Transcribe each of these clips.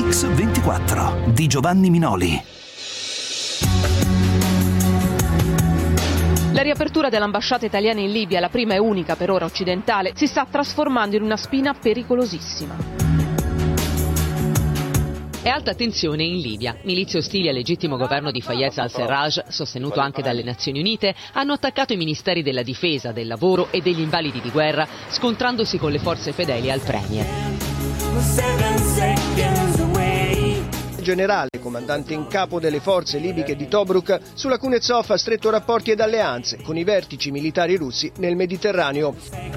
Mix 24 di Giovanni Minoli. La riapertura dell'ambasciata italiana in Libia, la prima e unica per ora occidentale, si sta trasformando in una spina pericolosissima. È alta tensione in Libia. Milizie ostili al legittimo governo di Fayez al-Serraj, sostenuto anche dalle Nazioni Unite, hanno attaccato i ministeri della difesa, del lavoro e degli invalidi di guerra, scontrandosi con le forze fedeli al premier. Il generale, comandante in capo delle forze libiche di Tobruk, sulla Kuznetsov ha stretto rapporti ed alleanze con i vertici militari russi nel Mediterraneo.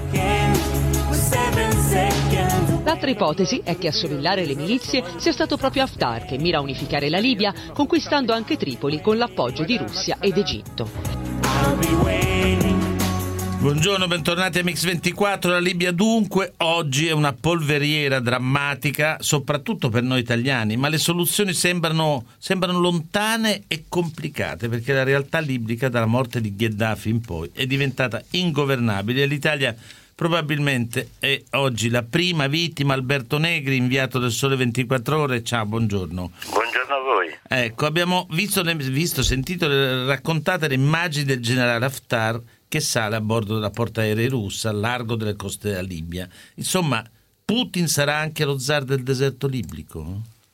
L'altra ipotesi è che a sovillare le milizie sia stato proprio Haftar, che mira a unificare la Libia, conquistando anche Tripoli con l'appoggio di Russia ed Egitto. Buongiorno, bentornati a Mix 24. La Libia dunque oggi è una polveriera drammatica, soprattutto per noi italiani, ma le soluzioni sembrano lontane e complicate, perché la realtà libica dalla morte di Gheddafi in poi è diventata ingovernabile e l'Italia probabilmente è oggi la prima vittima. Alberto Negri, inviato del Sole 24 Ore. Ciao, buongiorno. Buongiorno a voi. Ecco, abbiamo sentito raccontate le immagini del generale Haftar che sale a bordo della portaerei russa al largo delle coste della Libia. Insomma, Putin sarà anche lo zar del deserto libico?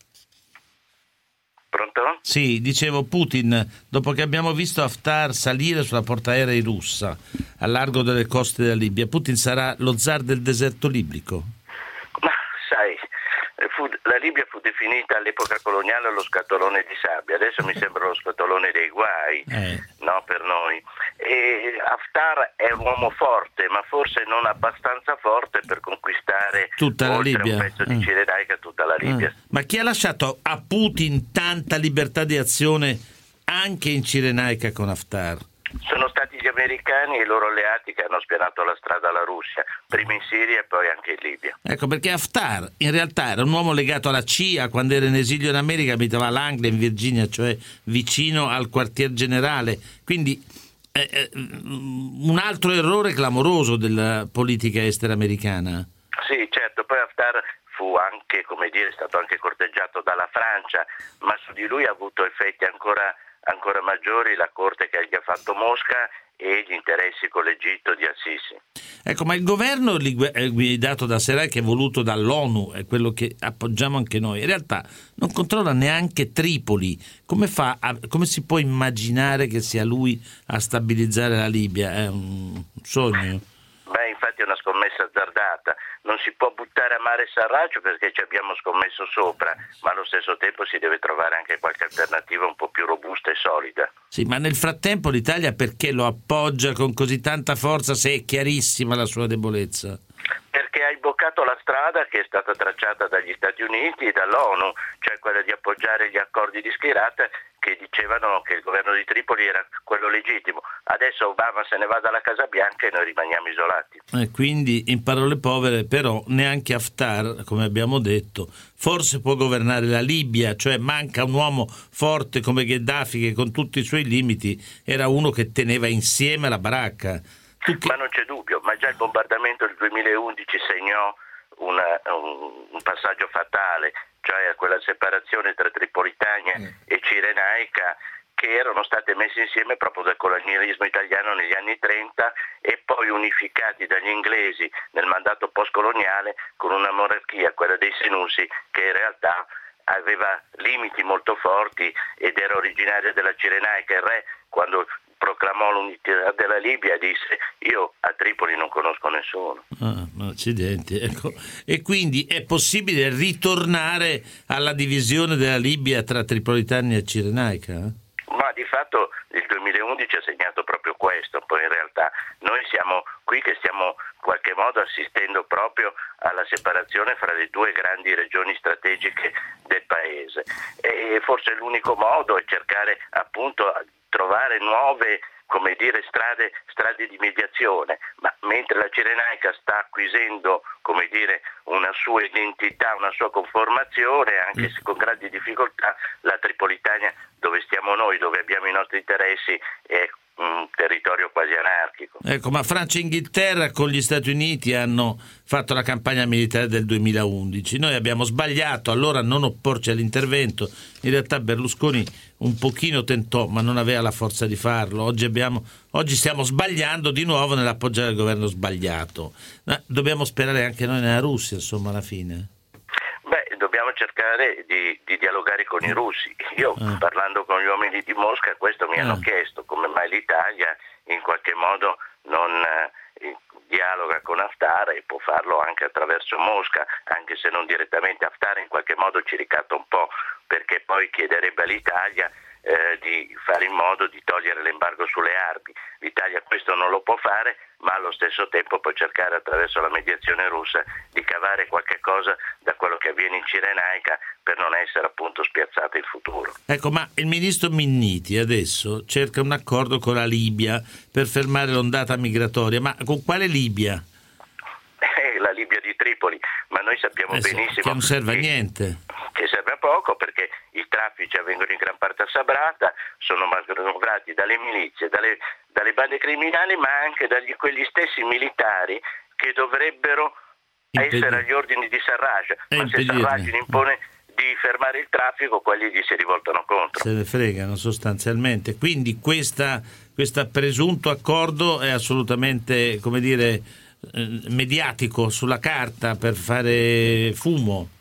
Pronto? Sì, dicevo, Putin, dopo che abbiamo visto Haftar salire sulla portaerei russa al largo delle coste della Libia, Putin sarà lo zar del deserto libico? Ma sai, la Libia fu definita all'epoca coloniale lo scatolone di sabbia, adesso mi sembra lo scatolone dei guai, no, per noi. E Haftar è un uomo forte, ma forse non abbastanza forte per conquistare tutta la Libia, un pezzo di Cirenaica, tutta la Libia. Ma chi ha lasciato a Putin tanta libertà di azione anche in Cirenaica con Haftar? Sono stati gli americani e i loro alleati che hanno spianato la strada alla Russia, prima in Siria e poi anche in Libia. Ecco, perché Haftar in realtà era un uomo legato alla CIA. Quando era in esilio in America abitava a Langley, in Virginia, cioè vicino al quartier generale. Quindi un altro errore clamoroso della politica estera americana. Sì, certo, poi Haftar fu anche, è stato anche corteggiato dalla Francia, ma su di lui ha avuto effetti ancora maggiori la corte che gli ha fatto Mosca e gli interessi con l'Egitto di Al-Sisi. Ecco, ma il governo guidato da Serraj, che è voluto dall'ONU, è quello che appoggiamo anche noi, in realtà non controlla neanche Tripoli. Come si può immaginare che sia lui a stabilizzare la Libia? È un sogno? Beh, infatti è una scommessa azzardata. Non si può buttare a mare Sarraj perché ci abbiamo scommesso sopra, ma allo stesso tempo si deve trovare anche qualche alternativa un po' più robusta e solida. Sì, ma nel frattempo l'Italia perché lo appoggia con così tanta forza, se è chiarissima la sua debolezza? Perché ha imboccato la strada che è stata tracciata dagli Stati Uniti e dall'ONU, cioè quella di appoggiare gli accordi di Skhirat che dicevano che il governo di Tripoli era quello legittimo. Adesso Obama se ne va dalla Casa Bianca e noi rimaniamo isolati. Quindi, in parole povere, però neanche Haftar, come abbiamo detto, forse può governare la Libia, cioè manca un uomo forte come Gheddafi che con tutti i suoi limiti era uno che teneva insieme la baracca. Ma non c'è dubbio, ma già il bombardamento del 2011 segnò un passaggio fatale, cioè quella separazione tra Tripolitania e Cirenaica, che erano state messe insieme proprio dal colonialismo italiano negli anni 30 e poi unificati dagli inglesi nel mandato postcoloniale con una monarchia, quella dei Senussi, che in realtà aveva limiti molto forti ed era originaria della Cirenaica. Il re, quando proclamò l'unità della Libia, disse: io a Tripoli non conosco nessuno. Accidenti, ecco. E quindi è possibile ritornare alla divisione della Libia tra Tripolitania e Cirenaica? Ma di fatto il 2011 ha segnato proprio questo. Poi in realtà noi siamo qui che stiamo in qualche modo assistendo proprio alla separazione fra le due grandi regioni strategiche del paese, e forse l'unico modo è cercare appunto trovare nuove strade di mediazione, ma mentre la Cirenaica sta acquisendo una sua identità, una sua conformazione, anche se con grandi difficoltà, la Tripolitania, dove stiamo noi, dove abbiamo i nostri interessi, è un territorio quasi anarchico. Ecco, ma Francia e Inghilterra con gli Stati Uniti hanno fatto la campagna militare del 2011. Noi abbiamo sbagliato allora a non opporci all'intervento. In realtà Berlusconi un pochino tentò, ma non aveva la forza di farlo. Oggi stiamo sbagliando di nuovo nell'appoggiare il governo sbagliato. Dobbiamo sperare anche noi nella Russia, insomma, alla fine. Dobbiamo cercare di dialogare con i russi. Io, parlando con gli uomini di Mosca, questo mi hanno chiesto, come mai l'Italia in qualche modo non dialoga con Haftar, e può farlo anche attraverso Mosca, anche se non direttamente. Haftar in qualche modo ci ricatta un po', perché poi chiederebbe all'Italia di fare in modo di togliere l'embargo sulle armi. L'Italia questo non lo può fare, ma allo stesso tempo può cercare attraverso la mediazione russa di cavare qualche cosa da quello che avviene in Cirenaica, per non essere appunto spiazzata in futuro. Ecco, ma il ministro Minniti adesso cerca un accordo con la Libia per fermare l'ondata migratoria, ma con quale Libia? La Libia di Tripoli, ma noi sappiamo benissimo che non serve a niente. Che serve a poco, perché i traffici avvengono in gran parte a Sabrata, sono manovrati dalle milizie, dalle bande criminali, ma anche da quegli stessi militari che dovrebbero essere agli ordini di Sarraj, ma se Sarraj impone di fermare il traffico, quelli gli si rivoltano contro. Se ne fregano sostanzialmente. Quindi questo presunto accordo è assolutamente, come dire, mediatico sulla carta per fare fumo.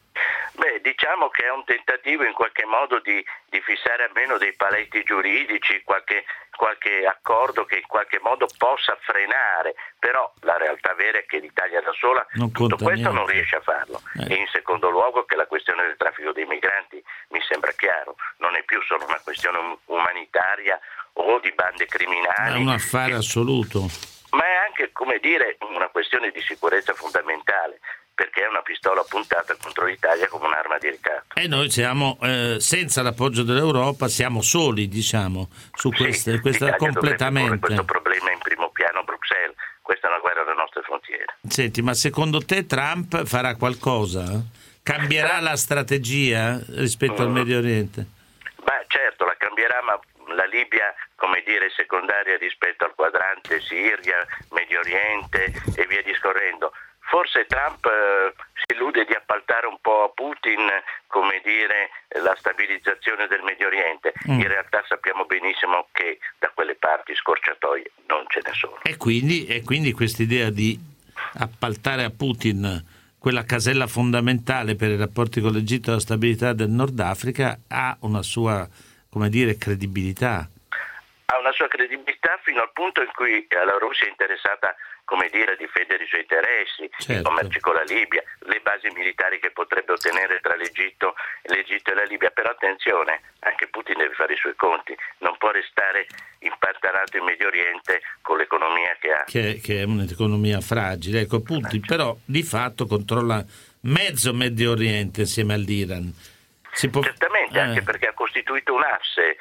Diciamo che è un tentativo in qualche modo di fissare almeno dei paletti giuridici, qualche accordo che in qualche modo possa frenare, però la realtà vera è che l'Italia da sola tutto questo non riesce a farlo. E in secondo luogo che la questione del traffico dei migranti mi sembra chiaro, non è più solo una questione umanitaria o di bande criminali. È un affare assoluto. Ma è anche, come dire, una questione di sicurezza fondamentale, perché è una pistola puntata contro l'Italia come un'arma di ricatto. E noi siamo, senza l'appoggio dell'Europa, siamo soli, diciamo, su questa completamente. Questo problema in primo piano a Bruxelles, questa è una guerra alle nostre frontiere. Senti, ma secondo te Trump farà qualcosa? Cambierà la strategia rispetto al Medio Oriente? Beh, certo, la cambierà, ma la Libia, come dire, secondaria rispetto al quadrante Siria, Medio Oriente e via discorrendo. Forse Trump si illude di appaltare un po' a Putin, come dire, la stabilizzazione del Medio Oriente. In realtà sappiamo benissimo che da quelle parti scorciatoie non ce ne sono. E quindi quest'idea di appaltare a Putin quella casella fondamentale per i rapporti con l'Egitto e la stabilità del Nord Africa ha una sua, come dire, credibilità. Ha una sua credibilità fino al punto in cui la Russia è interessata, come dire, a difendere i suoi interessi, i commerci con la Libia, le basi militari che potrebbe ottenere tra l'Egitto e la Libia. Però attenzione, anche Putin deve fare i suoi conti, non può restare impantanato in Medio Oriente con l'economia che ha. Che è un'economia fragile. Ecco, Putin però di fatto controlla mezzo Medio Oriente insieme all'Iran. Certamente, anche perché ha costituito un asse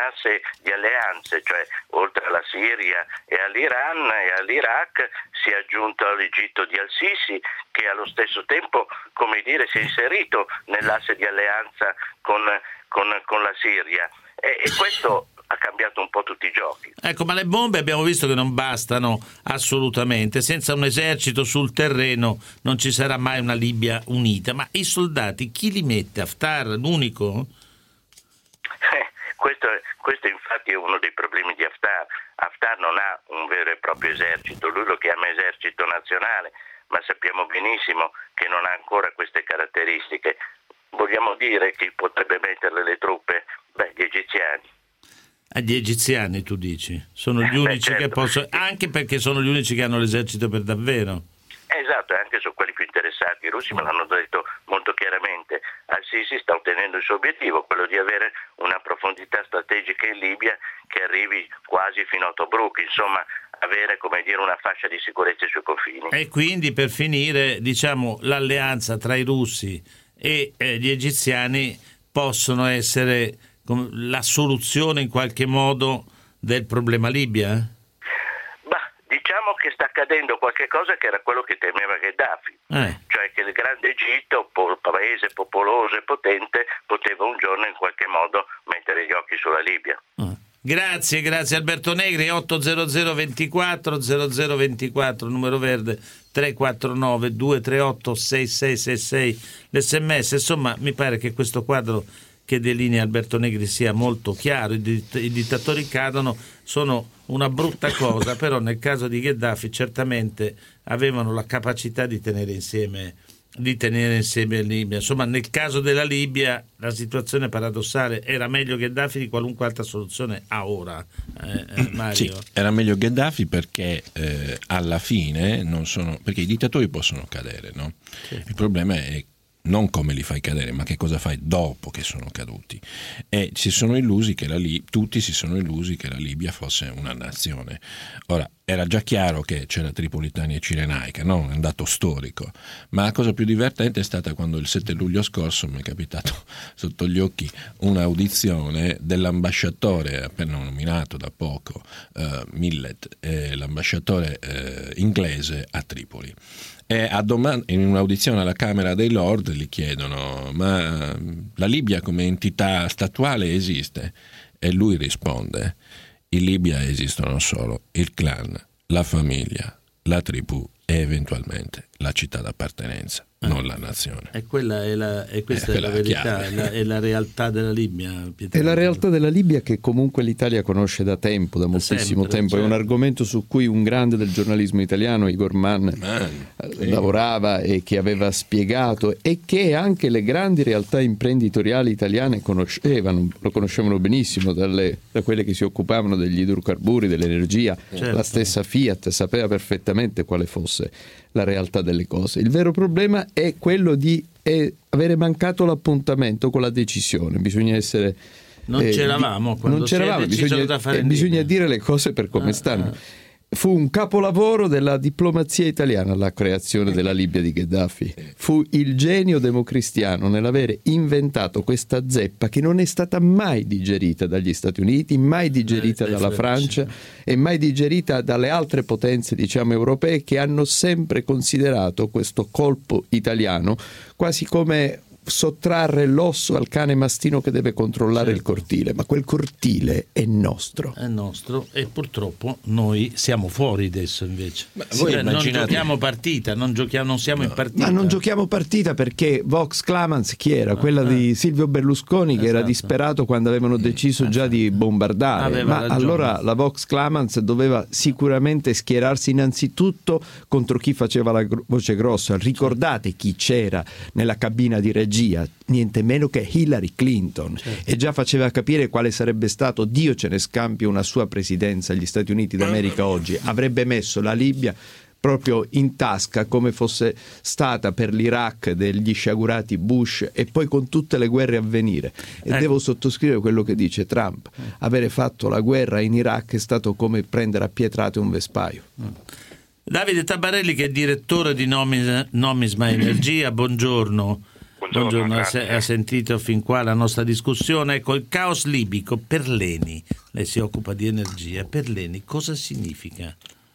di alleanze, cioè oltre alla Siria e all'Iran e all'Iraq si è aggiunto all'Egitto di Al-Sisi, che allo stesso tempo, come dire, si è inserito nell'asse di alleanza con la Siria e questo ha cambiato un po' tutti i giochi. Ecco, ma le bombe abbiamo visto che non bastano assolutamente. Senza un esercito sul terreno non ci sarà mai una Libia unita. Ma i soldati chi li mette? Haftar, l'unico? Questo infatti è uno dei problemi di Haftar. Haftar non ha un vero e proprio esercito, lui lo chiama esercito nazionale, ma sappiamo benissimo che non ha ancora queste caratteristiche. Vogliamo dire chi potrebbe metterle le truppe? Gli egiziani. Gli egiziani, tu dici? Sono gli unici che possono, anche perché sono gli unici che hanno l'esercito per davvero. Esatto, e anche sono quelli più interessati. I russi me l'hanno detto molto chiaramente. Al-Sisi sta ottenendo il suo obiettivo, quello di avere una profondità strategica in Libia che arrivi quasi fino a Tobruk, insomma avere, come dire, una fascia di sicurezza ai suoi confini. E quindi, per finire, diciamo, l'alleanza tra i russi e gli egiziani possono essere la soluzione in qualche modo del problema Libia? Diciamo che sta accadendo qualche cosa che era quello che temeva Gheddafi, cioè che il grande Egitto, paese popoloso e potente, poteva un giorno in qualche modo mettere gli occhi sulla Libia. Grazie Alberto Negri. 800 24 0024, numero verde 349 238 6666, l'SMS. Insomma, mi pare che questo quadro che delinea Alberto Negri sia molto chiaro. I dittatori cadono, sono una brutta cosa, però nel caso di Gheddafi certamente avevano la capacità di tenere insieme la Libia. Insomma, nel caso della Libia la situazione paradossale: era meglio Gheddafi di qualunque altra soluzione a ora, Mario. Sì, era meglio Gheddafi perché alla fine perché i dittatori possono cadere, no? Sì. Il problema è non come li fai cadere, ma che cosa fai dopo che sono caduti. E tutti si sono illusi che la Libia fosse una nazione. Ora, era già chiaro che c'era Tripolitania e Cirenaica, no? È un dato storico, ma la cosa più divertente è stata quando il 7 luglio scorso mi è capitato sotto gli occhi un'audizione dell'ambasciatore appena nominato da poco, Millet, l'ambasciatore inglese a Tripoli. E in un'audizione alla Camera dei Lord gli chiedono: ma la Libia come entità statuale esiste? E lui risponde: in Libia esistono solo il clan, la famiglia, la tribù e eventualmente la città d'appartenenza, non la nazione. E questa è la verità, è la realtà della Libia. È la realtà della Libia che comunque l'Italia conosce da tempo, da moltissimo tempo. Certo. È un argomento su cui un grande del giornalismo italiano, Igor Mann, lavorava e che aveva spiegato, e che anche le grandi realtà imprenditoriali italiane conoscevano, lo conoscevano benissimo, da quelle che si occupavano degli idrocarburi, dell'energia. Certo. La stessa Fiat sapeva perfettamente quale fosse la realtà delle cose. Il vero problema è quello di avere mancato l'appuntamento con la decisione. Bisogna essere bisogna dire le cose per come stanno. Fu un capolavoro della diplomazia italiana la creazione della Libia di Gheddafi. Fu il genio democristiano nell'avere inventato questa zeppa che non è stata mai digerita dagli Stati Uniti, mai digerita dalla Francia e mai digerita dalle altre potenze, diciamo, europee, che hanno sempre considerato questo colpo italiano quasi come sottrarre l'osso al cane mastino che deve controllare il cortile, ma quel cortile è nostro e purtroppo noi siamo fuori adesso invece. Non giochiamo partita, non siamo in partita. Ma non giochiamo partita perché Vox Clamans chi era? Quella di Silvio Berlusconi, che era disperato quando avevano deciso già di bombardare. Ma allora la Vox Clamans doveva sicuramente schierarsi innanzitutto contro chi faceva la voce grossa. Ricordate chi c'era nella cabina di regia? Niente meno che Hillary Clinton. Certo. E già faceva capire quale sarebbe stato, Dio ce ne scampi, una sua presidenza agli Stati Uniti d'America oggi. Avrebbe messo la Libia proprio in tasca, come fosse stata per l'Iraq degli sciagurati Bush e poi con tutte le guerre a venire. E devo sottoscrivere quello che dice Trump: avere fatto la guerra in Iraq è stato come prendere a pietrate un vespaio. Davide Tabarelli, che è direttore di Nomisma Energia, buongiorno. Buongiorno, ha sentito fin qua la nostra discussione. Ecco, il caos libico per l'ENI, lei si occupa di energia, per l'ENI cosa significa?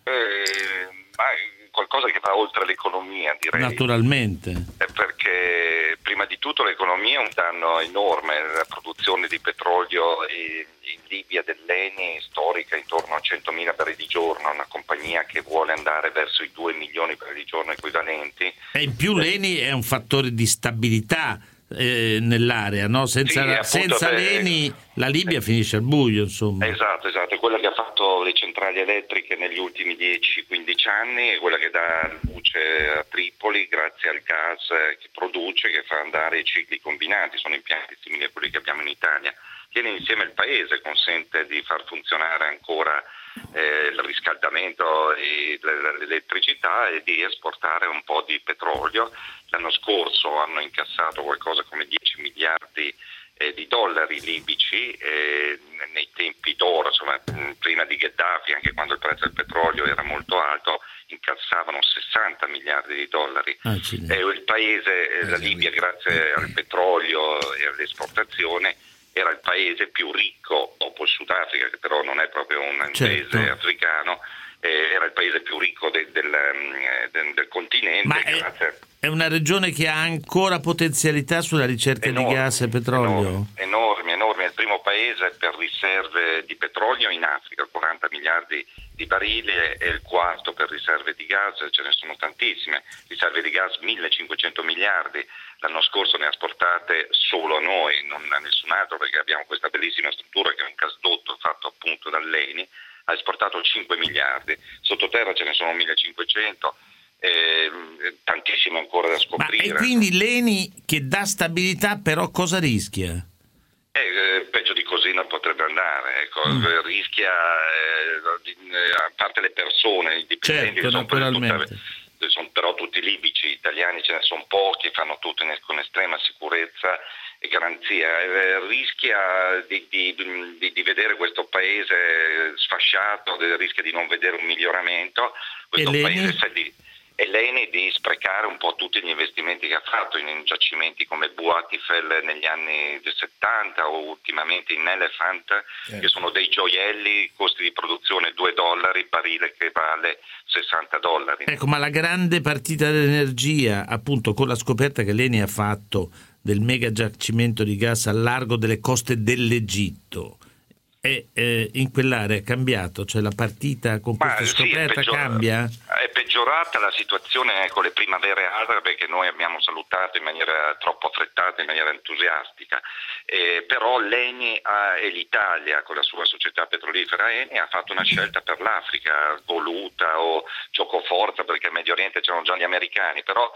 Qualcosa che va oltre l'economia, direi. Naturalmente. Perché prima di tutto l'economia è un danno enorme. La produzione di petrolio in Libia dell'ENI storica intorno a 100.000 barili di giorno, una compagnia che vuole andare verso i 2 milioni barili di giorno equivalenti. E in più l'ENI è un fattore di stabilità nell'area, no? Senza l'ENI la Libia finisce al buio, insomma. Esatto, è quella che ha fatto le centrali elettriche negli ultimi 10-15 anni, è quella che dà luce a Tripoli grazie al gas che produce, che fa andare i cicli combinati. Sono impianti simili a quelli che abbiamo in Italia. Tiene insieme il paese, consente di far funzionare ancora il riscaldamento e l'elettricità e di esportare un po' di petrolio. L'anno scorso hanno incassato qualcosa come 10 miliardi di dollari libici nei tempi d'oro, insomma, prima di Gheddafi, anche quando il prezzo del petrolio era molto alto, incassavano 60 miliardi di dollari. Il paese, la Libia, grazie al petrolio e all'esportazione, era il paese più ricco dopo il Sudafrica, che però non è proprio un paese africano, era il paese più ricco del continente. Ma è una regione che ha ancora potenzialità sulla ricerca di gas e petrolio? Enorme. primo paese per riserve di petrolio in Africa, 40 miliardi di barili, e il quarto per riserve di gas, ce ne sono tantissime, riserve di gas 1500 miliardi, l'anno scorso ne ha esportate solo a noi, non a nessun altro, perché abbiamo questa bellissima struttura che è un gasdotto fatto appunto dall'Eni, ha esportato 5 miliardi, sottoterra ce ne sono 1500, tantissime ancora da scoprire. Ma e quindi l'Eni che dà stabilità però cosa rischia? Peggio di così non potrebbe andare, ecco. Rischia, a parte le persone, i dipendenti, certo, naturalmente. Sono però tutti libici, italiani ce ne sono pochi, fanno tutto con estrema sicurezza e garanzia. Rischia di vedere questo paese sfasciato, rischia di non vedere un miglioramento, questo paese e l'Eni di sprecare un po' tutti gli investimenti che ha fatto in giacimenti come Buatifel negli anni 70 o ultimamente in Elephant, che sono dei gioielli, costi di produzione $2, barile che vale $60. Ecco, ma la grande partita dell'energia, appunto con la scoperta che l'Eni ha fatto del mega giacimento di gas al largo delle coste dell'Egitto, in quell'area è cambiato, cioè la partita con questa scoperta cambia? È peggiorata la situazione con le primavere arabe che noi abbiamo salutato in maniera troppo affrettata, in maniera entusiastica, però l'Eni e l'Italia con la sua società petrolifera Eni ha fatto una scelta per l'Africa voluta o giocoforza, perché in Medio Oriente c'erano già gli americani, però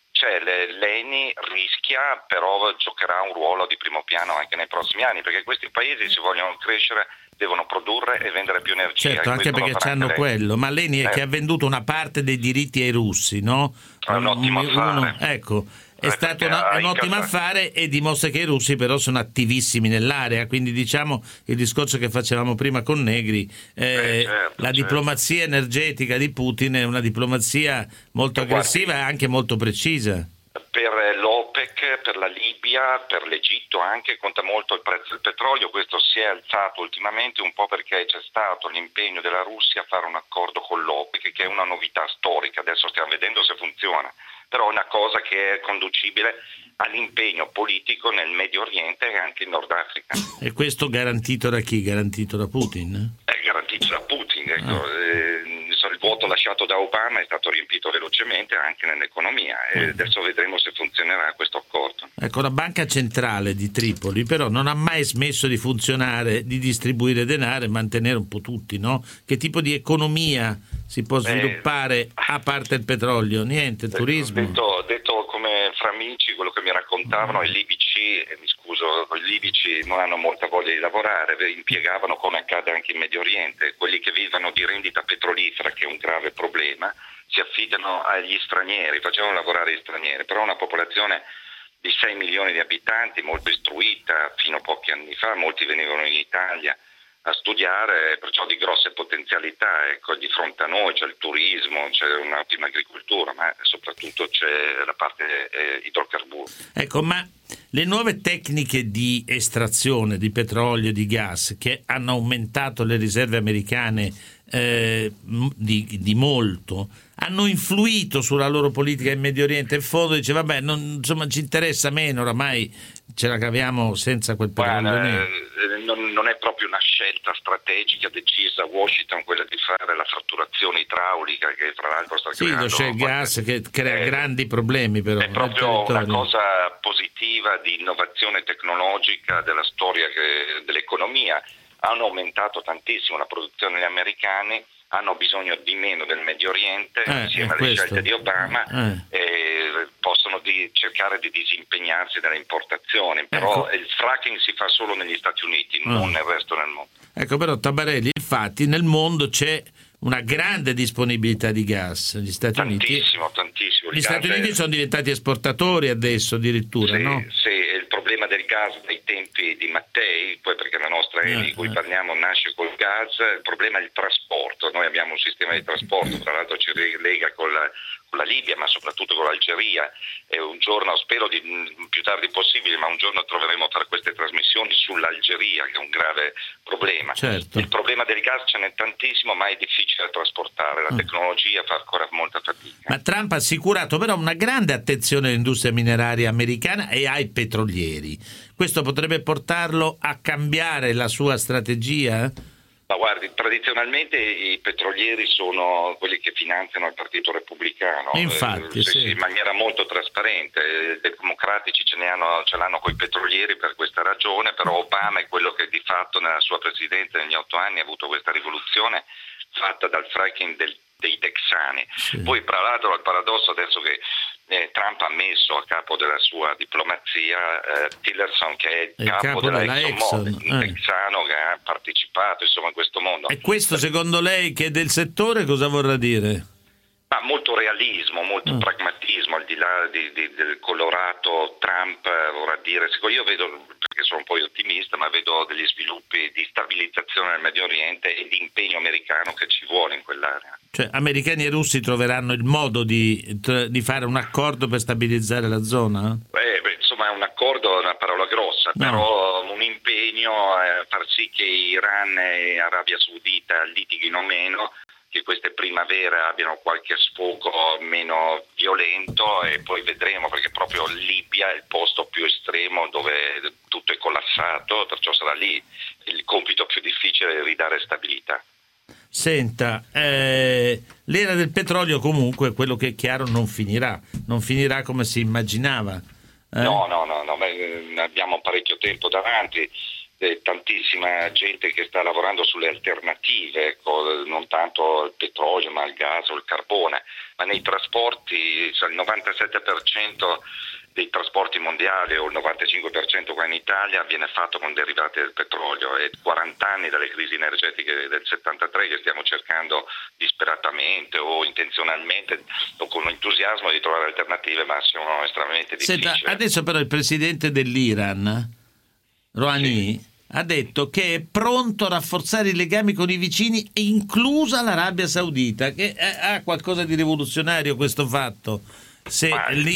l'Eni rischia, però giocherà un ruolo di primo piano anche nei prossimi anni, perché questi paesi, se vogliono crescere, devono produrre e vendere più energia. Certo, anche perché c'hanno quello, ma l'Eni è che ha venduto una parte dei diritti ai russi, no? È un ottimo affare. Ecco, è stato un ottimo affare e dimostra che i russi però sono attivissimi nell'area, quindi diciamo il discorso che facevamo prima con Negri, la diplomazia energetica di Putin è una diplomazia molto aggressiva e anche molto precisa. Per l'OPEC, per la Libia, per l'Egitto anche conta molto il prezzo del petrolio. Questo si è alzato ultimamente un po' perché c'è stato l'impegno della Russia a fare un accordo con l'OPEC, che è una novità storica, adesso stiamo vedendo se funziona, però è una cosa che è conducibile all'impegno politico nel Medio Oriente e anche in Nord Africa. E questo garantito da chi? Garantito da Putin? È garantito da Putin, ecco. Il voto lasciato da Obama è stato riempito velocemente anche nell'economia e adesso vedremo se funzionerà questo accordo. Ecco, la banca centrale di Tripoli però non ha mai smesso di funzionare, di distribuire denaro e mantenere un po' tutti, no? Che tipo di economia si può sviluppare a parte il petrolio? Niente, il turismo. Detto come fra amici, quello che mi raccontavano, i libici, i libici non hanno molta voglia di lavorare, impiegavano, come accade anche in Medio Oriente, quelli che vivono di rendita petrolifera, che è un grave problema, si affidano agli stranieri, facevano lavorare gli stranieri, però una popolazione di 6 milioni di abitanti, molto istruita, fino a pochi anni fa, molti venivano in Italia a studiare, perciò di grosse potenzialità, ecco, di fronte a noi c'è il turismo, c'è un'ottima agricoltura, ma soprattutto c'è la parte idrocarburi. Ecco, ma le nuove tecniche di estrazione di petrolio e di gas che hanno aumentato le riserve americane di molto, hanno influito sulla loro politica in Medio Oriente? In fondo dice vabbè, insomma ci interessa meno, oramai ce la caviamo senza quel petrolio. Non è proprio una scelta strategica decisa a Washington quella di fare la fratturazione idraulica, che tra l'altro sta creando... Sì, c'è il gas che crea grandi problemi però. È proprio una cosa positiva di innovazione tecnologica della storia dell'economia. Hanno aumentato tantissimo la produzione degli americani, hanno bisogno di meno del Medio Oriente, insieme alle scelte di Obama, possono cercare di disimpegnarsi dalle importazioni, però il fracking si fa solo negli Stati Uniti, non nel resto del mondo. Ecco, però Tabarelli, infatti nel mondo c'è una grande disponibilità di gas. Gli Stati Uniti Gli Stati Uniti sono diventati esportatori adesso addirittura, no? Sì, il problema del gas dai tempi di Mattei, poi perché la nostra Eni di cui parliamo nasce col gas, il problema è il trasporto. Noi abbiamo un sistema di trasporto, tra l'altro ci lega con la Libia, ma soprattutto con l'Algeria, e un giorno, spero di più tardi possibile, ma un giorno troveremo a fare queste trasmissioni sull'Algeria, che è un grave problema. Certo. Il problema del gas ce n'è tantissimo, ma è difficile da trasportare, la tecnologia fa ancora molta fatica. Ma Trump ha assicurato però una grande attenzione all'industria mineraria americana e ai petrolieri. questo potrebbe portarlo a cambiare la sua strategia? Ma guardi, tradizionalmente i petrolieri sono quelli che finanziano il Partito Repubblicano, infatti, sì. In maniera molto trasparente. I democratici ce l'hanno coi petrolieri per questa ragione, però Obama è quello che di fatto nella sua presidenza negli 8 anni ha avuto questa rivoluzione fatta dal fracking dei texani. Sì. Poi tra l'altro il paradosso adesso che Trump ha messo a capo della sua diplomazia Tillerson, che è il capo della Exxon, un texano che ha partecipato insomma in questo mondo. E questo secondo lei, che è del settore, cosa vorrà dire? Ma molto realismo, molto pragmatismo, al di là del colorato Trump, vorrà dire, io vedo, perché sono un po' ottimista, ma vedo degli sviluppi di stabilizzazione nel Medio Oriente e di impegno americano che ci vuole in quell'area. Cioè americani e russi troveranno il modo di fare un accordo per stabilizzare la zona? Insomma, un accordo è una parola grossa, però un impegno a far sì che Iran e Arabia Saudita litighino meno, che queste primavere abbiano qualche sfogo meno violento, e poi vedremo, perché proprio Libia è il posto più estremo dove tutto è collassato, perciò sarà lì il compito più difficile di ridare stabilità. Senta, l'era del petrolio comunque, quello che è chiaro, non finirà come si immaginava. No, abbiamo parecchio tempo davanti. Tantissima gente che sta lavorando sulle alternative, non tanto al petrolio ma al gas o al carbone, ma nei trasporti il 97% dei trasporti mondiali o il 95% qua in Italia viene fatto con derivati del petrolio, e 40 anni dalle crisi energetiche del 73 che stiamo cercando disperatamente o intenzionalmente o con entusiasmo di trovare alternative, ma sono estremamente difficili. Senta, adesso però il presidente dell'Iran, Rouhani, ha detto che è pronto a rafforzare i legami con i vicini, inclusa l'Arabia Saudita, che ha qualcosa di rivoluzionario questo fatto. Se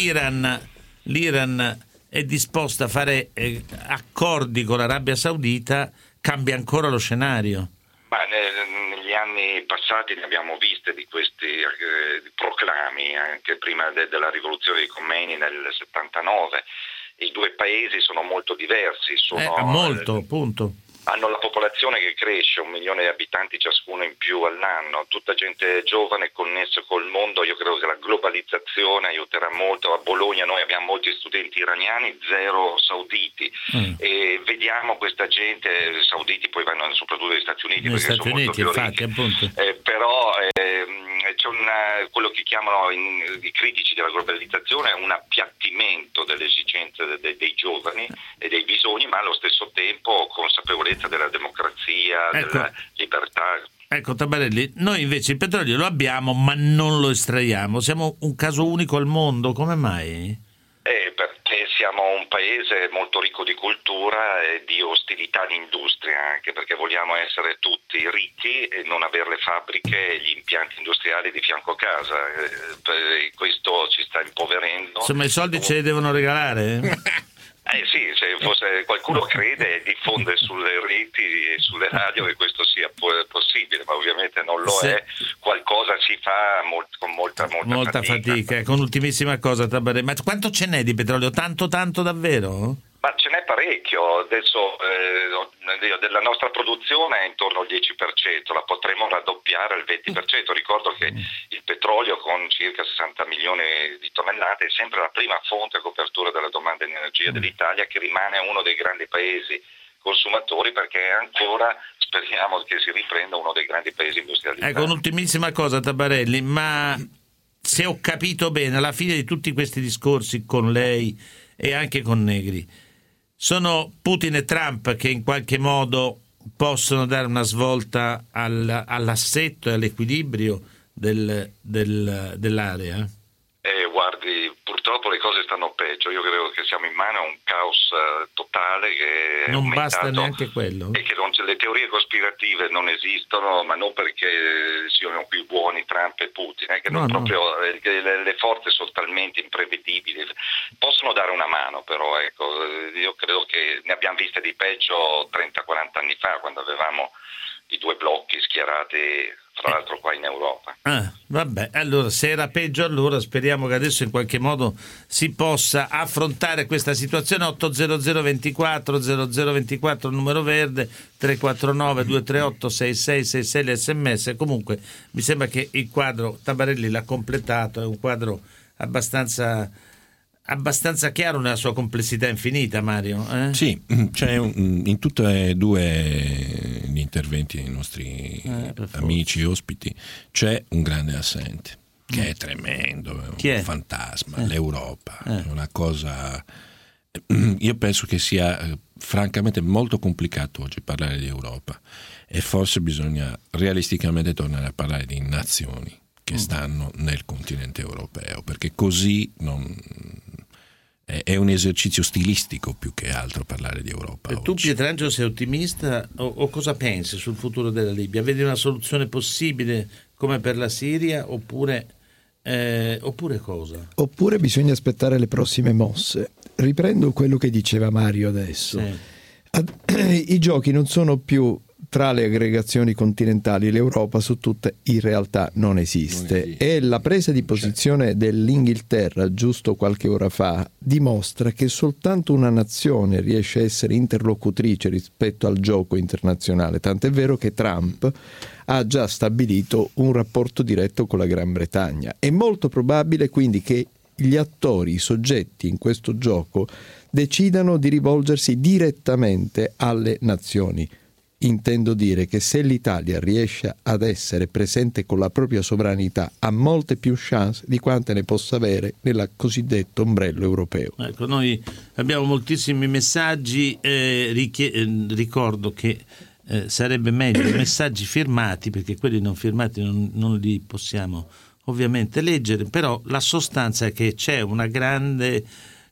l'Iran è disposta a fare accordi con l'Arabia Saudita, cambia ancora lo scenario. Ma negli anni passati ne abbiamo viste di questi proclami, anche prima della rivoluzione di Khomeini nel 79. I due paesi sono molto diversi, hanno la popolazione che cresce, 1 milione di abitanti ciascuno in più all'anno, tutta gente giovane connessa col mondo. Io credo che la globalizzazione aiuterà molto. A Bologna noi abbiamo molti studenti iraniani, 0 sauditi, e vediamo questa gente, sauditi poi vanno soprattutto negli Stati Uniti, perché sono molto più ricchi, però c'è quello che chiamano i critici della globalizzazione un appiattimento delle esigenze dei giovani e dei bisogni, ma allo stesso tempo consapevolezza della democrazia, della libertà. Ecco Tabarelli, noi invece il petrolio lo abbiamo ma non lo estraiamo, siamo un caso unico al mondo, come mai? Perché siamo un paese molto ricco di cultura e di ostilità all'industria, anche perché vogliamo essere tutti ricchi e non avere le fabbriche e gli impianti industriali di fianco a casa. Questo ci sta impoverendo. Insomma, i soldi ce li devono regalare? Sì, se fosse qualcuno crede e diffonde sulle reti e sulle radio che questo sia possibile, ma ovviamente non lo è. Qualcosa si fa con molta fatica. Con ultimissima cosa, Tabarelli, ma quanto ce n'è di petrolio? Tanto davvero? Ma ce n'è parecchio. Adesso della nostra produzione è intorno al 10%, la potremo raddoppiare al 20%. Ricordo che il petrolio, con circa 60 milioni di tonnellate, è sempre la prima fonte a copertura della domanda di energia dell'Italia, che rimane uno dei grandi paesi consumatori, perché è ancora, speriamo che si riprenda, uno dei grandi paesi industrializzati. Ecco, un'ultimissima cosa, Tabarelli, ma se ho capito bene, alla fine di tutti questi discorsi con lei e anche con Negri, sono Putin e Trump che in qualche modo possono dare una svolta all'assetto e all'equilibrio dell'area? Guardi, purtroppo le cose stanno peggio. Io credo che siamo in mano a un caos totale che è non basta neanche quello, e che le teorie cospirative non esistono, ma non perché siano più buoni Trump e Putin, che le forze sono talmente imprevedibili. Possono dare una mano, però io credo che ne abbiamo viste di peggio 30-40 anni fa, quando avevamo i due blocchi schierati tra l'altro qua in Europa. Vabbè, allora se era peggio allora speriamo che adesso in qualche modo si possa affrontare questa situazione. 800 24 0024 numero verde, 349 238 6666 l'SMS. Comunque mi sembra che il quadro Tabarelli l'ha completato, è un quadro abbastanza chiaro nella sua complessità infinita, Mario. Sì, c'è in tutti e due gli interventi dei nostri amici ospiti c'è un grande assente che è tremendo, è un fantasma, l'Europa, è una cosa. Io penso che sia francamente molto complicato oggi parlare di Europa e forse bisogna realisticamente tornare a parlare di nazioni che stanno nel continente europeo, perché così è un esercizio stilistico più che altro parlare di Europa. E tu, Pietrangelo, sei ottimista o cosa pensi sul futuro della Libia? Vedi una soluzione possibile come per la Siria oppure cosa? Oppure bisogna aspettare le prossime mosse. Riprendo quello che diceva Mario adesso. Sì. I giochi non sono più tra le aggregazioni continentali, l'Europa su tutte in realtà non esiste. E la presa di posizione dell'Inghilterra giusto qualche ora fa dimostra che soltanto una nazione riesce a essere interlocutrice rispetto al gioco internazionale, tant'è vero che Trump ha già stabilito un rapporto diretto con la Gran Bretagna. È molto probabile quindi che gli attori, i soggetti in questo gioco decidano di rivolgersi direttamente alle nazioni. Intendo dire che se l'Italia riesce ad essere presente con la propria sovranità ha molte più chance di quante ne possa avere nel cosiddetto ombrello europeo. Ecco, noi abbiamo moltissimi messaggi, ricordo che sarebbe meglio i messaggi firmati, perché quelli non firmati non li possiamo ovviamente leggere, però la sostanza è che c'è una grande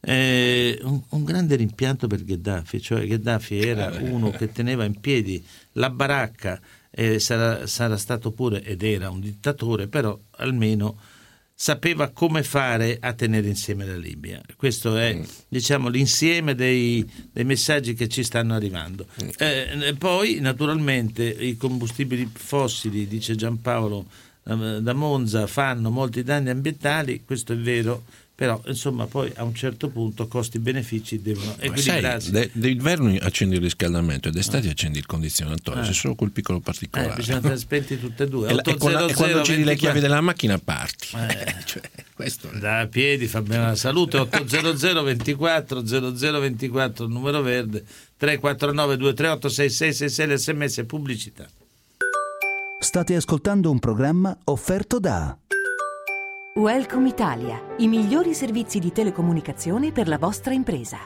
un grande rimpianto per Gheddafi, cioè Gheddafi era uno che teneva in piedi la baracca, sarà stato pure ed era un dittatore, però almeno sapeva come fare a tenere insieme la Libia. Questo è diciamo l'insieme dei messaggi che ci stanno arrivando. Poi naturalmente i combustibili fossili, dice Giampaolo da Monza, fanno molti danni ambientali, questo è vero, però insomma poi a un certo punto costi-benefici devono equilibrarsi. D'inverno accendi il riscaldamento e d'estate accendi il condizionatore, c'è solo quel piccolo particolare. Bisogna essere spenti tutte e due. E quando giri le chiavi della macchina parti. Cioè, questo da piedi fa bene alla salute. 800 24 0024 numero verde, 349 238 6666 l'SMS pubblicità. State ascoltando un programma offerto da Welcome Italia, i migliori servizi di telecomunicazione per la vostra impresa.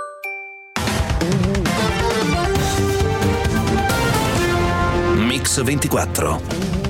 Mix 24.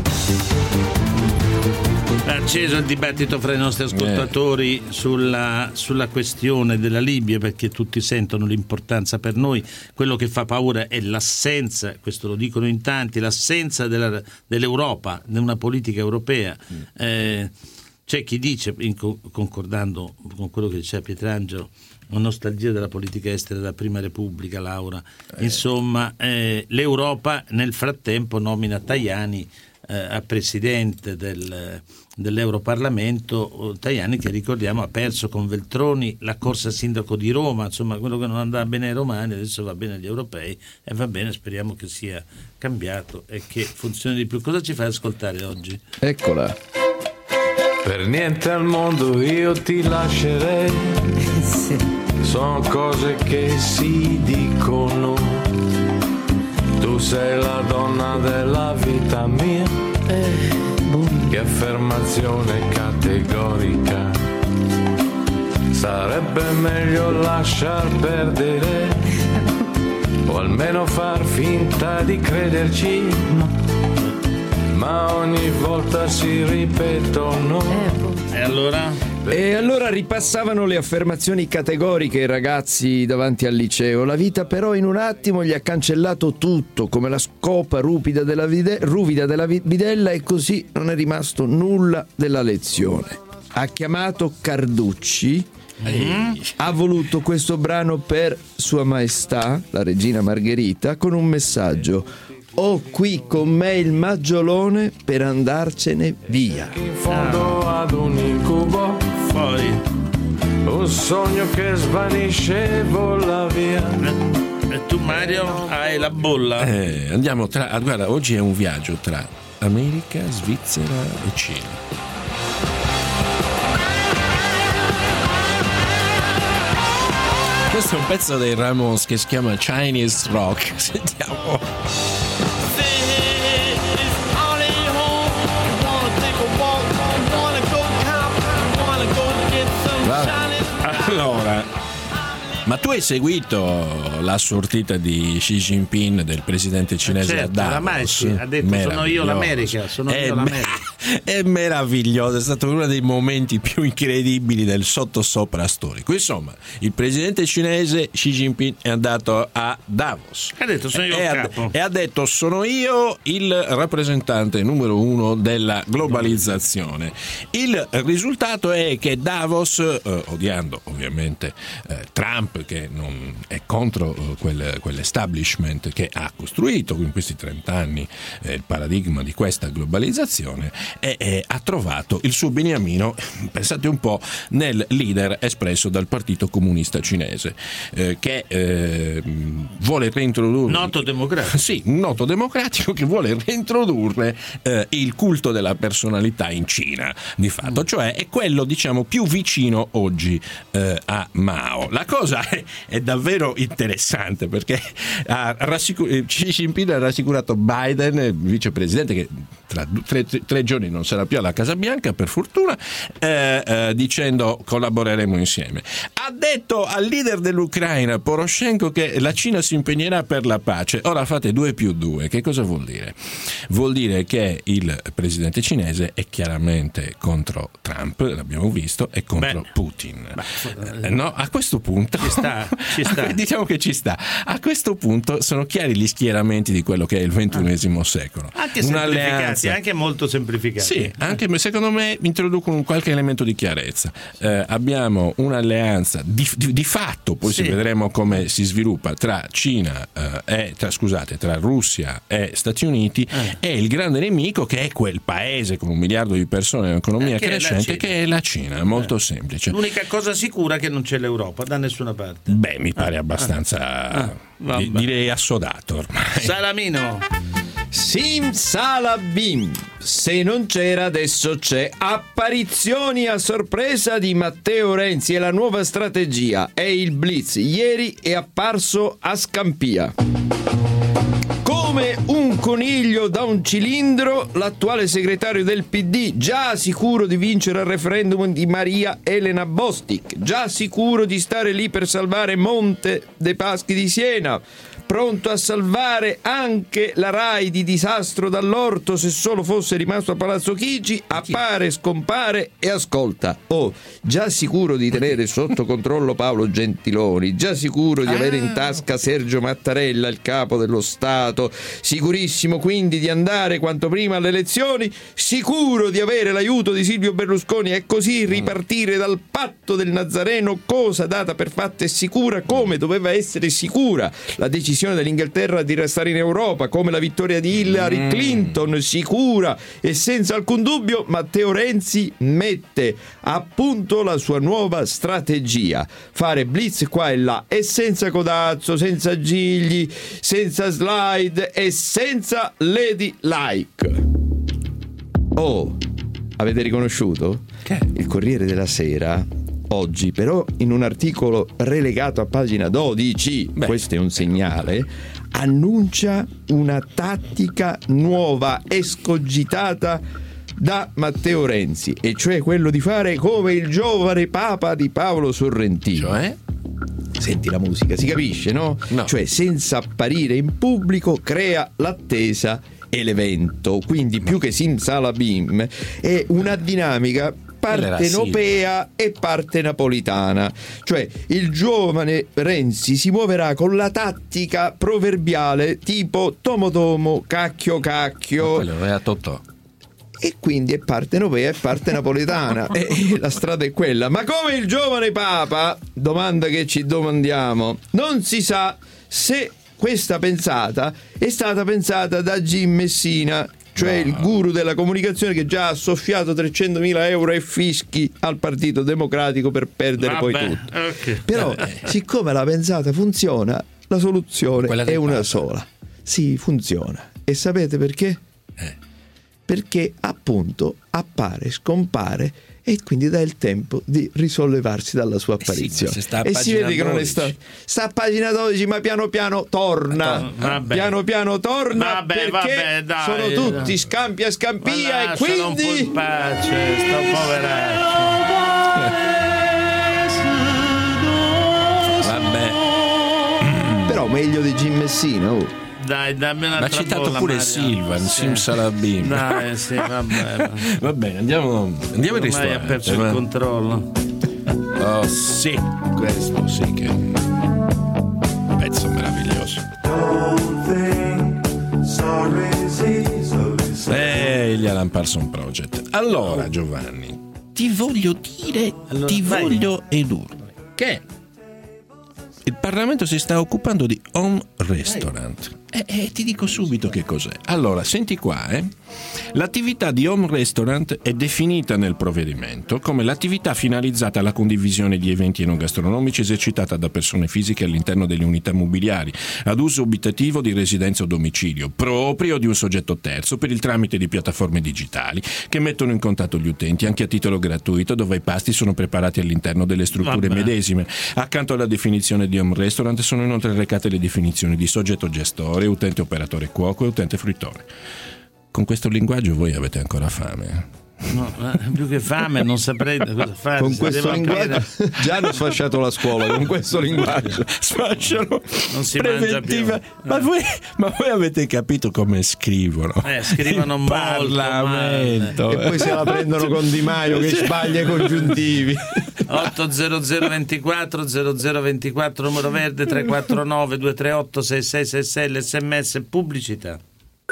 Acceso il dibattito fra i nostri ascoltatori sulla questione della Libia, perché tutti sentono l'importanza per noi. Quello che fa paura è l'assenza, questo lo dicono in tanti, l'assenza dell'Europa, di una politica europea. C'è chi dice, concordando con quello che diceva Pietrangelo, una nostalgia della politica estera della Prima Repubblica, Laura. Insomma, l'Europa nel frattempo nomina Tajani a presidente dell'Europarlamento, Tajani che ricordiamo ha perso con Veltroni la corsa sindaco di Roma, insomma quello che non andava bene ai romani adesso va bene agli europei e va bene, speriamo che sia cambiato e che funzioni di più. Cosa ci fai ascoltare oggi? Eccola. Per niente al mondo io ti lascerei, sono cose che si dicono, tu sei la donna della vita mia, che affermazione categorica, sarebbe meglio lasciar perdere, o almeno far finta di crederci, ma ogni volta si ripetono. E allora ripassavano le affermazioni categoriche i ragazzi davanti al liceo. La vita però in un attimo gli ha cancellato tutto, come la scopa ruvida della bidella, e così non è rimasto nulla della lezione. Ha chiamato Carducci, ha voluto questo brano per Sua Maestà, la regina Margherita, con un messaggio: ho qui con me il maggiolone per andarcene via. In fondo ad un incubo, Poi un sogno che svanisce e vola via. e tu Mario hai la bolla. Andiamo guarda, oggi è un viaggio tra America, Svizzera e Cina. Questo è un pezzo dei Ramones che si chiama Chinese Rock. Sentiamo. Allora, ma tu hai seguito la sortita di Xi Jinping, del presidente cinese, certo, a Davos? ha detto sono io l'America, È meraviglioso, è stato uno dei momenti più incredibili del sottosopra storico. Insomma, il presidente cinese Xi Jinping è andato a Davos. Ha detto sono io il capo. E ha detto sono io il rappresentante numero uno della globalizzazione. Il risultato è che Davos, odiando ovviamente Trump, che non è contro quell'establishment che ha costruito in questi 30 anni il paradigma di questa globalizzazione, ha trovato il suo beniamino, pensate un po', nel leader espresso dal Partito Comunista Cinese, che vuole reintrodurre... Noto democratico. Sì, un noto democratico che vuole reintrodurre il culto della personalità in Cina, di fatto, cioè è quello, diciamo, più vicino oggi a Mao. La cosa è davvero interessante, perché Xi Jinping ha rassicurato Biden, il vicepresidente, che tra tre giorni non sarà più alla Casa Bianca, per fortuna, dicendo collaboreremo insieme. Ha detto al leader dell'Ucraina, Poroshenko, che la Cina si impegnerà per la pace. Ora fate 2+2. Che cosa vuol dire? Vuol dire che il presidente cinese è chiaramente contro Trump, l'abbiamo visto, e contro Putin. No, a questo punto ci sta. Diciamo che ci sta. A questo punto sono chiari gli schieramenti di quello che è il XXI secolo. Anche semplificati, anche molto semplificati. Sì, anche secondo me introducono qualche elemento di chiarezza. Abbiamo un'alleanza di fatto, poi sì, vedremo come si sviluppa, tra Cina tra Russia e Stati Uniti, e il grande nemico, che è quel paese con 1 miliardo di persone e un'economia crescente, che è la Cina. È molto semplice. L'unica cosa sicura è che non c'è l'Europa da nessuna parte. Beh, mi pare abbastanza direi assodato ormai. Salamino. Simsalabim, se non c'era adesso c'è. Apparizioni a sorpresa di Matteo Renzi e la nuova strategia. È il blitz, ieri è apparso a Scampia. Come un coniglio da un cilindro, l'attuale segretario del PD, già sicuro di vincere il referendum di Maria Elena Bostic, già sicuro di stare lì per salvare Monte dei Paschi di Siena, pronto a salvare anche la RAI di disastro dall'orto se solo fosse rimasto a Palazzo Chigi, appare, scompare e ascolta. Già sicuro di tenere sotto controllo Paolo Gentiloni, già sicuro di avere in tasca Sergio Mattarella, il capo dello Stato, sicurissimo quindi di andare quanto prima alle elezioni, sicuro di avere l'aiuto di Silvio Berlusconi e così ripartire dal patto del Nazareno, cosa data per fatta e sicura, come doveva essere sicura la decisione dell'Inghilterra di restare in Europa, come la vittoria di Hillary Clinton, sicura e senza alcun dubbio. Matteo Renzi mette a punto la sua nuova strategia: fare blitz qua e là, e senza codazzo, senza gigli, senza slide e senza lady like. Avete riconosciuto? Il Corriere della Sera oggi, però, in un articolo relegato a pagina 12, questo è un segnale, annuncia una tattica nuova escogitata da Matteo Renzi, e cioè quello di fare come il giovane Papa di Paolo Sorrentino. Cioè? Senti la musica, si capisce, no? Cioè, senza apparire in pubblico, crea l'attesa e l'evento. Quindi, più che simsalabim, è una dinamica partenopea e parte napolitana, cioè il giovane Renzi si muoverà con la tattica proverbiale tipo tomo tomo, cacchio cacchio. Quello è a Totò. E quindi è parte europea e parte napoletana e la strada è quella. Ma come il giovane Papa, domanda che ci domandiamo, non si sa se questa pensata è stata pensata da Jim Messina, cioè il guru della comunicazione, che già ha soffiato 300.000 euro e fischi al Partito Democratico per perdere poi tutto. Okay. Però siccome la pensata funziona, la soluzione è una sola. Sì, funziona. E sapete perché? Perché appunto appare, scompare e quindi dà il tempo di risollevarsi dalla sua apparizione. E si vede che non è sta a pagina 12, ma piano piano torna. Piano piano torna, perché sono tutti scampi a scampia, e quindi un po' in pace, sto poveraccio. Vabbè. Però meglio di Jim Messina. Dai, dammi un'altra. Ma ha citato bolla, pure Mario. Silvan, Simsalabim. Dai, sì, vabbè. Va bene, andiamo in ristorante. Ormai ha perso il controllo. Oh sì, questo sì che è un pezzo meraviglioso. Gli Alan Parsons Project. Allora, Giovanni, ti voglio dire, voglio edurre che il Parlamento si sta occupando di home restaurant. E ti dico subito che cos'è. Allora, senti qua, L'attività di home restaurant è definita nel provvedimento come l'attività finalizzata alla condivisione di eventi enogastronomici esercitata da persone fisiche all'interno delle unità mobiliari ad uso abitativo di residenza o domicilio, proprio di un soggetto terzo, per il tramite di piattaforme digitali che mettono in contatto gli utenti anche a titolo gratuito, dove i pasti sono preparati all'interno delle strutture medesime. Accanto alla definizione di home restaurant sono inoltre recate le definizioni di soggetto gestore, utente operatore cuoco e utente fruitore. Con questo linguaggio voi avete ancora fame? No, più che fame non saprei cosa fare. Con questo linguaggio già hanno sfasciato la scuola. Con questo linguaggio sfasciano non si preventiva. Ma voi avete capito come scrivono? Scrivono molto Parlamento. E poi se la prendono con Di Maio che sbaglia i congiuntivi. 80024 0024 numero verde, 349 238 6666 l'SMS pubblicità.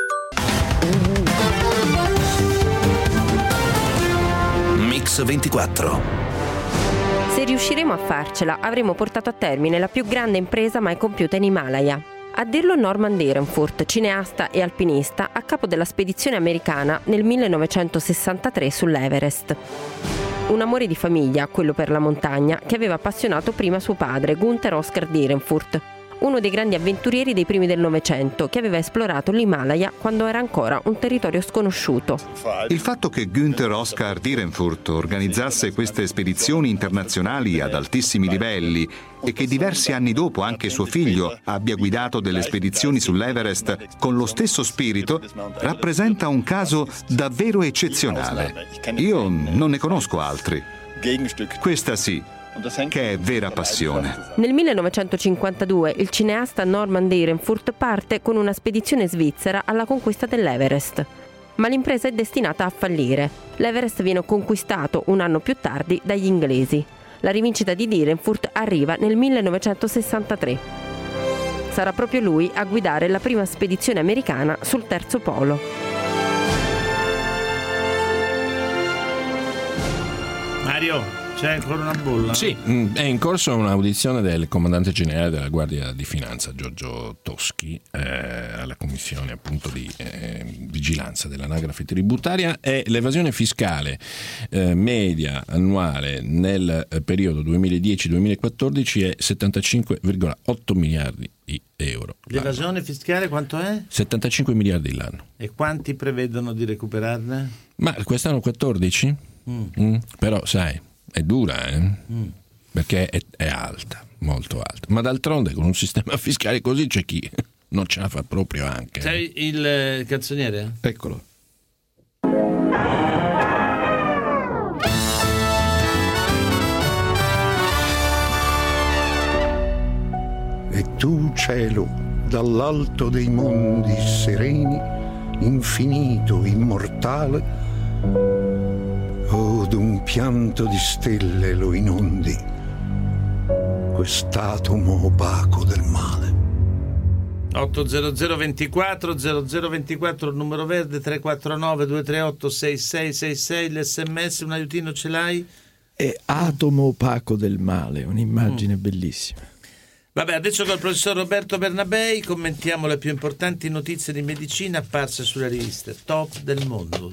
Mix 24. Se riusciremo a farcela, avremo portato a termine la più grande impresa mai compiuta in Himalaya. A dirlo Norman Derenfurt, cineasta e alpinista, a capo della spedizione americana nel 1963 sull'Everest. Un amore di famiglia, quello per la montagna, che aveva appassionato prima suo padre, Günther Oskar Derenfurt, uno dei grandi avventurieri dei primi del Novecento, che aveva esplorato l'Himalaya quando era ancora un territorio sconosciuto. Il fatto che Günther Oskar Derenfurt organizzasse queste spedizioni internazionali ad altissimi livelli e che diversi anni dopo anche suo figlio abbia guidato delle spedizioni sull'Everest con lo stesso spirito rappresenta un caso davvero eccezionale. Io non ne conosco altri. Questa sì, che è vera passione. Nel 1952 il cineasta Norman Derenfurt parte con una spedizione svizzera alla conquista dell'Everest. Ma l'impresa è destinata a fallire. L'Everest viene conquistato un anno più tardi dagli inglesi. La rivincita di Derenfurt arriva nel 1963. Sarà proprio lui a guidare la prima spedizione americana sul terzo polo. Mario, c'è ancora una bolla? Sì, è in corso un'audizione del comandante generale della Guardia di Finanza, Giorgio Toschi, alla commissione appunto di vigilanza dell'anagrafe tributaria, e l'evasione fiscale media annuale nel periodo 2010-2014 è 75,8 miliardi di euro. L'evasione fiscale quanto è? 75 miliardi l'anno. E quanti prevedono di recuperarne? Ma quest'anno 14? Però sai, è dura, perché è alta, molto alta. Ma d'altronde con un sistema fiscale così c'è chi non ce la fa proprio anche. Sei il canzoniere? Eccolo. E tu, cielo, dall'alto dei mondi sereni, infinito, immortale, oh, d'un pianto di stelle lo inondi, quest'atomo opaco del male. 80024 0024 il numero verde, 349 238 6666 l'SMS. Un aiutino ce l'hai? È atomo opaco del male, un'immagine bellissima. Vabbè, adesso col professor Roberto Bernabei commentiamo le più importanti notizie di medicina apparse sulle riviste top del mondo.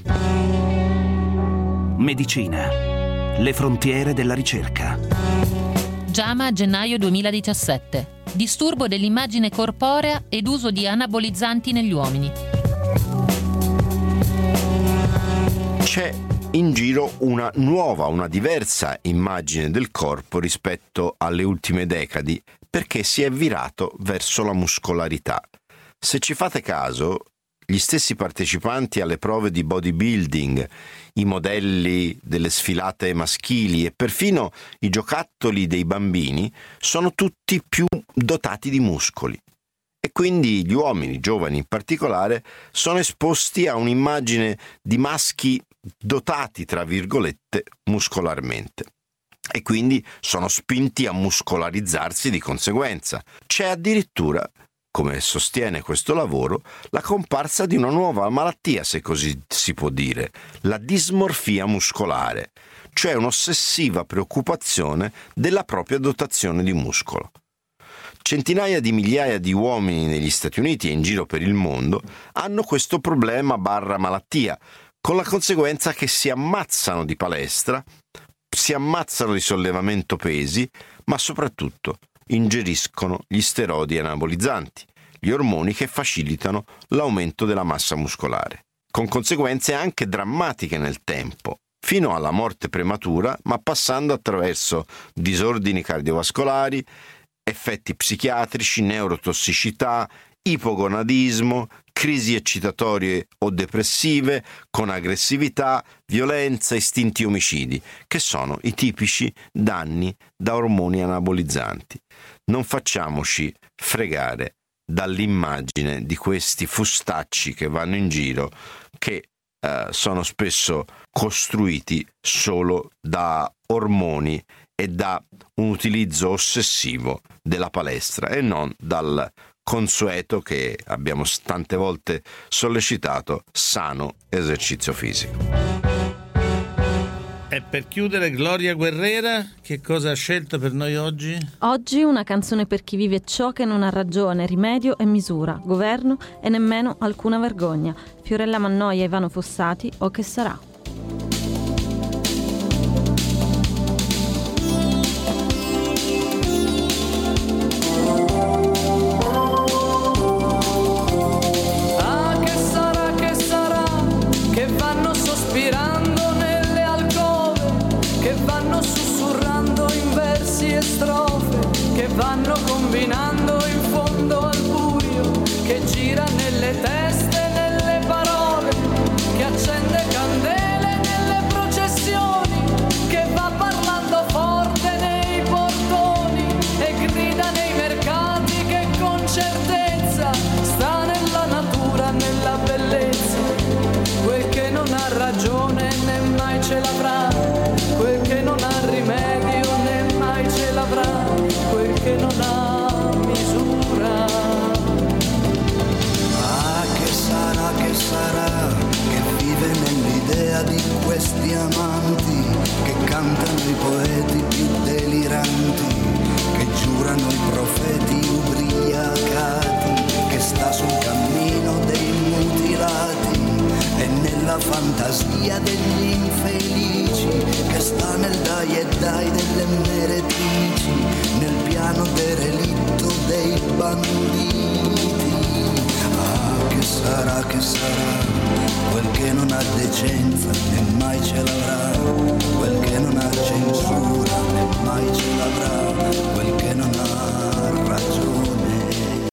Medicina. Le frontiere della ricerca. JAMA gennaio 2017. Disturbo dell'immagine corporea ed uso di anabolizzanti negli uomini. C'è in giro una nuova, una diversa immagine del corpo rispetto alle ultime decadi, perché si è virato verso la muscolarità. Se ci fate caso, gli stessi partecipanti alle prove di bodybuilding, i modelli delle sfilate maschili e perfino i giocattoli dei bambini sono tutti più dotati di muscoli. E quindi gli uomini, giovani in particolare, sono esposti a un'immagine di maschi dotati, tra virgolette, muscolarmente. E quindi sono spinti a muscolarizzarsi di conseguenza. C'è addirittura, come sostiene questo lavoro, la comparsa di una nuova malattia, se così si può dire, la dismorfia muscolare, cioè un'ossessiva preoccupazione della propria dotazione di muscolo. Centinaia di migliaia di uomini negli Stati Uniti e in giro per il mondo hanno questo problema / malattia, con la conseguenza che si ammazzano di palestra, si ammazzano di sollevamento pesi, ma soprattutto ingeriscono gli steroidi anabolizzanti, gli ormoni che facilitano l'aumento della massa muscolare, con conseguenze anche drammatiche nel tempo, fino alla morte prematura, ma passando attraverso disordini cardiovascolari, effetti psichiatrici, neurotossicità, ipogonadismo, crisi eccitatorie o depressive, con aggressività, violenza, istinti omicidi, che sono i tipici danni da ormoni anabolizzanti. Non facciamoci fregare dall'immagine di questi fustacci che vanno in giro, che sono spesso costruiti solo da ormoni e da un utilizzo ossessivo della palestra e non dal consueto, che abbiamo tante volte sollecitato, sano esercizio fisico. E per chiudere, Gloria Guerrera, che cosa ha scelto per noi oggi? Oggi una canzone per chi vive ciò che non ha ragione, rimedio e misura, governo e nemmeno alcuna vergogna. Fiorella Mannoia, Ivano Fossati, O che sarà. Vanno combinando in fondo al buio, che gira nelle teste, nelle parole, che accende candele nelle processioni, che va parlando forte nei portoni e grida nei mercati, che con certezza sta nella natura, nella bellezza. Quel che non ha ragione né mai ce l'avrà, quel che non ha rimedio né mai ce l'avrà, quel che non ha misura. Ah, che sarà, che vive nell'idea di questi amanti, che cantano i poeti più deliranti, che giurano i profeti ubriacati, che sta sul cammino dei mutilati e nella fantasia degli infelici, che sta nel dai e dai delle meretrici, nel piano derelitto dei banditi. Ah, che sarà, quel che non ha decenza né mai ce l'avrà, quel che non ha censura né mai ce l'avrà, quel che non ha